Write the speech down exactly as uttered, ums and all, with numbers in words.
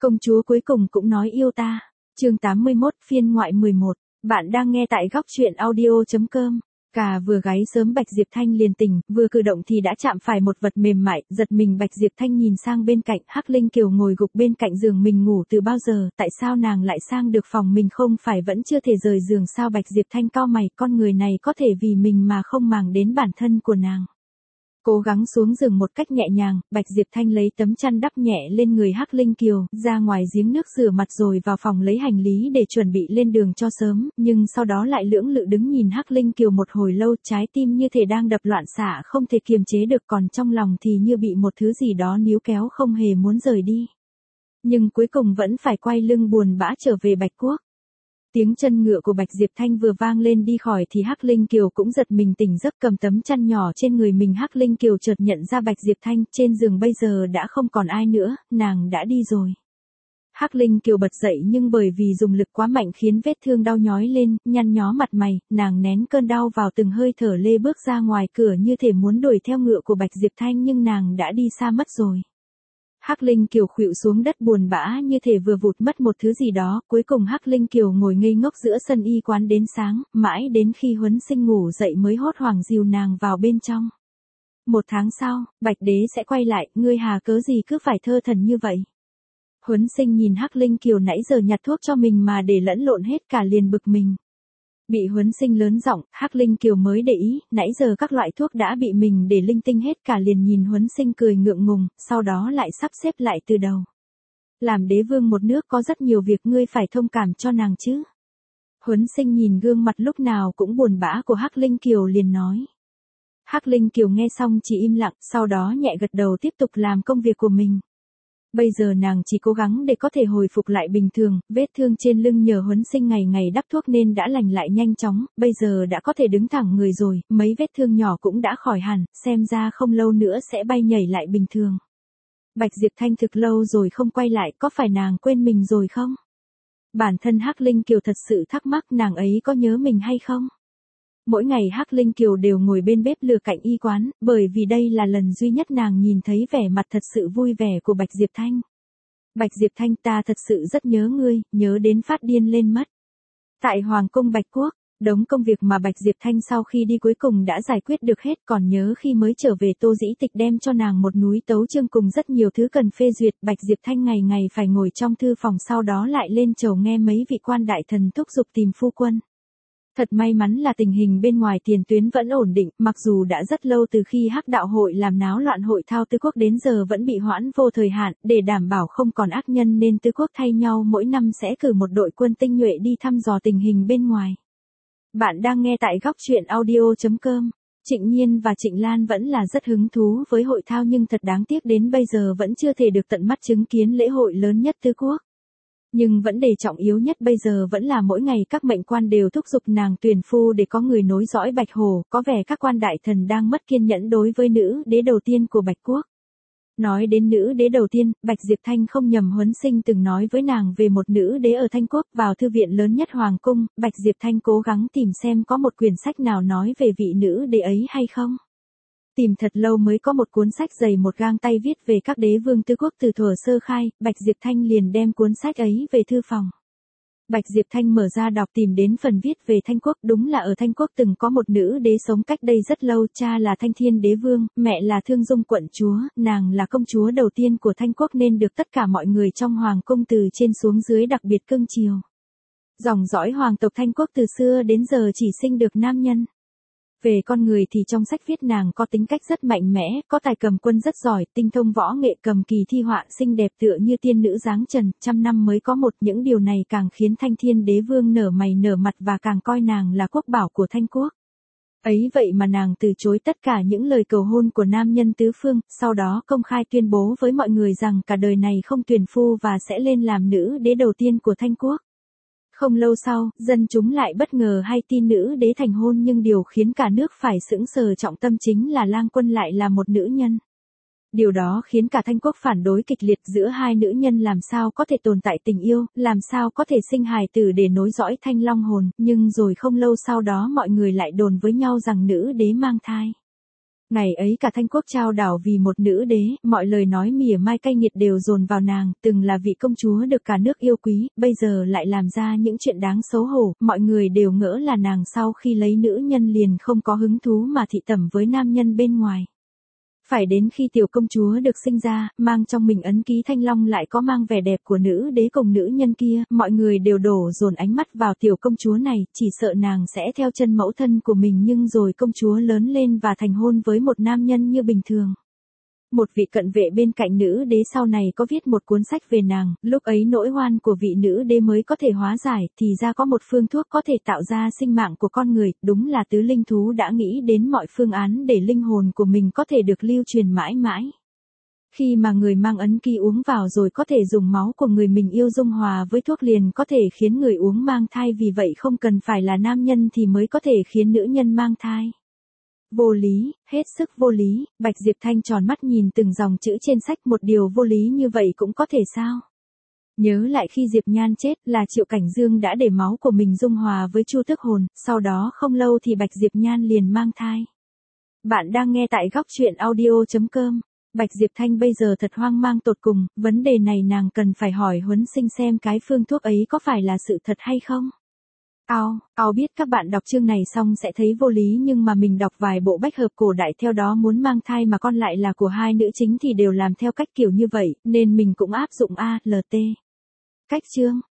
Công chúa cuối cùng cũng nói yêu ta. Chương tám mươi mốt phiên ngoại mười một. Bạn đang nghe tại góc truyện audio chấm com. Cà vừa gáy sớm Bạch Diệp Thanh liền tỉnh, vừa cử động thì đã chạm phải một vật mềm mại, giật mình Bạch Diệp Thanh nhìn sang bên cạnh, Hắc Linh Kiều ngồi gục bên cạnh giường mình ngủ từ bao giờ, tại sao nàng lại sang được phòng mình không phải vẫn chưa thể rời giường sao? Bạch Diệp Thanh cau mày, con người này có thể vì mình mà không màng đến bản thân của nàng. Cố gắng xuống giường một cách nhẹ nhàng, Bạch Diệp Thanh lấy tấm chăn đắp nhẹ lên người Hắc Linh Kiều, ra ngoài giếng nước rửa mặt rồi vào phòng lấy hành lý để chuẩn bị lên đường cho sớm, nhưng sau đó lại lưỡng lự đứng nhìn Hắc Linh Kiều một hồi lâu, trái tim như thể đang đập loạn xạ không thể kiềm chế được, còn trong lòng thì như bị một thứ gì đó níu kéo không hề muốn rời đi. Nhưng cuối cùng vẫn phải quay lưng buồn bã trở về Bạch Quốc. Tiếng chân ngựa của Bạch Diệp Thanh vừa vang lên đi khỏi thì Hắc Linh Kiều cũng giật mình tỉnh giấc, cầm tấm chăn nhỏ trên người mình. Hắc Linh Kiều chợt nhận ra Bạch Diệp Thanh, trên giường bây giờ đã không còn ai nữa, nàng đã đi rồi. Hắc Linh Kiều bật dậy nhưng bởi vì dùng lực quá mạnh khiến vết thương đau nhói lên, nhăn nhó mặt mày, nàng nén cơn đau vào từng hơi thở lê bước ra ngoài cửa như thể muốn đuổi theo ngựa của Bạch Diệp Thanh nhưng nàng đã đi xa mất rồi. Hắc Linh Kiều khuỵu xuống đất buồn bã như thể vừa vụt mất một thứ gì đó, cuối cùng Hắc Linh Kiều ngồi ngây ngốc giữa sân y quán đến sáng, mãi đến khi Huấn Sinh ngủ dậy mới hốt hoảng dìu nàng vào bên trong. Một tháng sau, Bạch Đế sẽ quay lại, ngươi hà cớ gì cứ phải thơ thẩn như vậy? Huấn Sinh nhìn Hắc Linh Kiều nãy giờ nhặt thuốc cho mình mà để lẫn lộn hết cả liền bực mình. Bị Huấn Sinh lớn giọng, Hắc Linh Kiều mới để ý, nãy giờ các loại thuốc đã bị mình để linh tinh hết cả liền nhìn Huấn Sinh cười ngượng ngùng, sau đó lại sắp xếp lại từ đầu. Làm đế vương một nước có rất nhiều việc ngươi phải thông cảm cho nàng chứ. Huấn Sinh nhìn gương mặt lúc nào cũng buồn bã của Hắc Linh Kiều liền nói. Hắc Linh Kiều nghe xong chỉ im lặng, sau đó nhẹ gật đầu tiếp tục làm công việc của mình. Bây giờ nàng chỉ cố gắng để có thể hồi phục lại bình thường, vết thương trên lưng nhờ Huấn Sinh ngày ngày đắp thuốc nên đã lành lại nhanh chóng, bây giờ đã có thể đứng thẳng người rồi, mấy vết thương nhỏ cũng đã khỏi hẳn, xem ra không lâu nữa sẽ bay nhảy lại bình thường. Bạch Diệp Thanh thực lâu rồi không quay lại, có phải nàng quên mình rồi không? Bản thân Hắc Linh Kiều thật sự thắc mắc nàng ấy có nhớ mình hay không? Mỗi ngày Hắc Linh Kiều đều ngồi bên bếp lửa cạnh y quán, bởi vì đây là lần duy nhất nàng nhìn thấy vẻ mặt thật sự vui vẻ của Bạch Diệp Thanh. Bạch Diệp Thanh, ta thật sự rất nhớ ngươi, nhớ đến phát điên lên mất. Tại Hoàng cung Bạch Quốc, đống công việc mà Bạch Diệp Thanh sau khi đi cuối cùng đã giải quyết được hết, còn nhớ khi mới trở về Tô Dĩ Tịch đem cho nàng một núi tấu chương cùng rất nhiều thứ cần phê duyệt, Bạch Diệp Thanh ngày ngày phải ngồi trong thư phòng sau đó lại lên chầu nghe mấy vị quan đại thần thúc giục tìm phu quân. Thật may mắn là tình hình bên ngoài tiền tuyến vẫn ổn định, mặc dù đã rất lâu từ khi Hắc đạo hội làm náo loạn hội thao Tứ Quốc đến giờ vẫn bị hoãn vô thời hạn, để đảm bảo không còn ác nhân nên Tứ Quốc thay nhau mỗi năm sẽ cử một đội quân tinh nhuệ đi thăm dò tình hình bên ngoài. Bạn đang nghe tại góc truyện audio chấm com. Trịnh Nhiên và Trịnh Lan vẫn là rất hứng thú với hội thao nhưng thật đáng tiếc đến bây giờ vẫn chưa thể được tận mắt chứng kiến lễ hội lớn nhất Tứ Quốc. Nhưng vấn đề trọng yếu nhất bây giờ vẫn là mỗi ngày các mệnh quan đều thúc giục nàng tuyển phu để có người nối dõi Bạch Hồ, có vẻ các quan đại thần đang mất kiên nhẫn đối với nữ đế đầu tiên của Bạch Quốc. Nói đến nữ đế đầu tiên, Bạch Diệp Thanh không nhầm Huấn Sinh từng nói với nàng về một nữ đế ở Thanh Quốc vào thư viện lớn nhất Hoàng cung, Bạch Diệp Thanh cố gắng tìm xem có một quyển sách nào nói về vị nữ đế ấy hay không. Tìm thật lâu mới có một cuốn sách dày một gang tay viết về các đế vương Tứ Quốc từ thuở sơ khai, Bạch Diệp Thanh liền đem cuốn sách ấy về thư phòng. Bạch Diệp Thanh mở ra đọc tìm đến phần viết về Thanh Quốc, đúng là ở Thanh Quốc từng có một nữ đế sống cách đây rất lâu, cha là Thanh Thiên đế vương, mẹ là Thương Dung quận chúa, nàng là công chúa đầu tiên của Thanh Quốc nên được tất cả mọi người trong hoàng cung từ trên xuống dưới đặc biệt cưng chiều. Dòng dõi hoàng tộc Thanh Quốc từ xưa đến giờ chỉ sinh được nam nhân. Về con người thì trong sách viết nàng có tính cách rất mạnh mẽ, có tài cầm quân rất giỏi, tinh thông võ nghệ, cầm kỳ thi họa, xinh đẹp tựa như tiên nữ dáng trần, trăm năm mới có một. Những điều này càng khiến Thanh Thiên đế vương nở mày nở mặt và càng coi nàng là quốc bảo của Thanh Quốc. Ấy vậy mà nàng từ chối tất cả những lời cầu hôn của nam nhân tứ phương, sau đó công khai tuyên bố với mọi người rằng cả đời này không tuyển phu và sẽ lên làm nữ đế đầu tiên của Thanh Quốc. Không lâu sau, dân chúng lại bất ngờ hay tin nữ đế thành hôn nhưng điều khiến cả nước phải sững sờ trọng tâm chính là Lang Quân lại là một nữ nhân. Điều đó khiến cả Thanh Quốc phản đối kịch liệt, giữa hai nữ nhân làm sao có thể tồn tại tình yêu, làm sao có thể sinh hài tử để nối dõi Thanh Long hồn, nhưng rồi không lâu sau đó mọi người lại đồn với nhau rằng nữ đế mang thai. Ngày ấy cả Thanh Quốc trao đảo vì một nữ đế, mọi lời nói mỉa mai cay nghiệt đều dồn vào nàng, từng là vị công chúa được cả nước yêu quý, bây giờ lại làm ra những chuyện đáng xấu hổ, mọi người đều ngỡ là nàng sau khi lấy nữ nhân liền không có hứng thú mà thị tẩm với nam nhân bên ngoài. Phải đến khi tiểu công chúa được sinh ra, mang trong mình ấn ký thanh long lại có mang vẻ đẹp của nữ đế cùng nữ nhân kia, mọi người đều đổ dồn ánh mắt vào tiểu công chúa này, chỉ sợ nàng sẽ theo chân mẫu thân của mình nhưng rồi công chúa lớn lên và thành hôn với một nam nhân như bình thường. Một vị cận vệ bên cạnh nữ đế sau này có viết một cuốn sách về nàng, lúc ấy nỗi oan của vị nữ đế mới có thể hóa giải, thì ra có một phương thuốc có thể tạo ra sinh mạng của con người, đúng là tứ linh thú đã nghĩ đến mọi phương án để linh hồn của mình có thể được lưu truyền mãi mãi. Khi mà người mang ấn ký uống vào rồi có thể dùng máu của người mình yêu dung hòa với thuốc liền có thể khiến người uống mang thai, vì vậy không cần phải là nam nhân thì mới có thể khiến nữ nhân mang thai. Vô lý, hết sức vô lý, Bạch Diệp Thanh tròn mắt nhìn từng dòng chữ trên sách, một điều vô lý như vậy cũng có thể sao? Nhớ lại khi Diệp Nhan chết là Triệu Cảnh Dương đã để máu của mình dung hòa với Chu Tước Hồn, sau đó không lâu thì Bạch Diệp Nhan liền mang thai. Bạn đang nghe tại góc truyện audio chấm com. Bạch Diệp Thanh bây giờ thật hoang mang tột cùng, vấn đề này nàng cần phải hỏi Huấn Sinh xem cái phương thuốc ấy có phải là sự thật hay không. Ao, ao biết các bạn đọc chương này xong sẽ thấy vô lý, nhưng mà mình đọc vài bộ bách hợp cổ đại theo đó muốn mang thai mà con lại là của hai nữ chính thì đều làm theo cách kiểu như vậy, nên mình cũng áp dụng A, L T. Cách chương,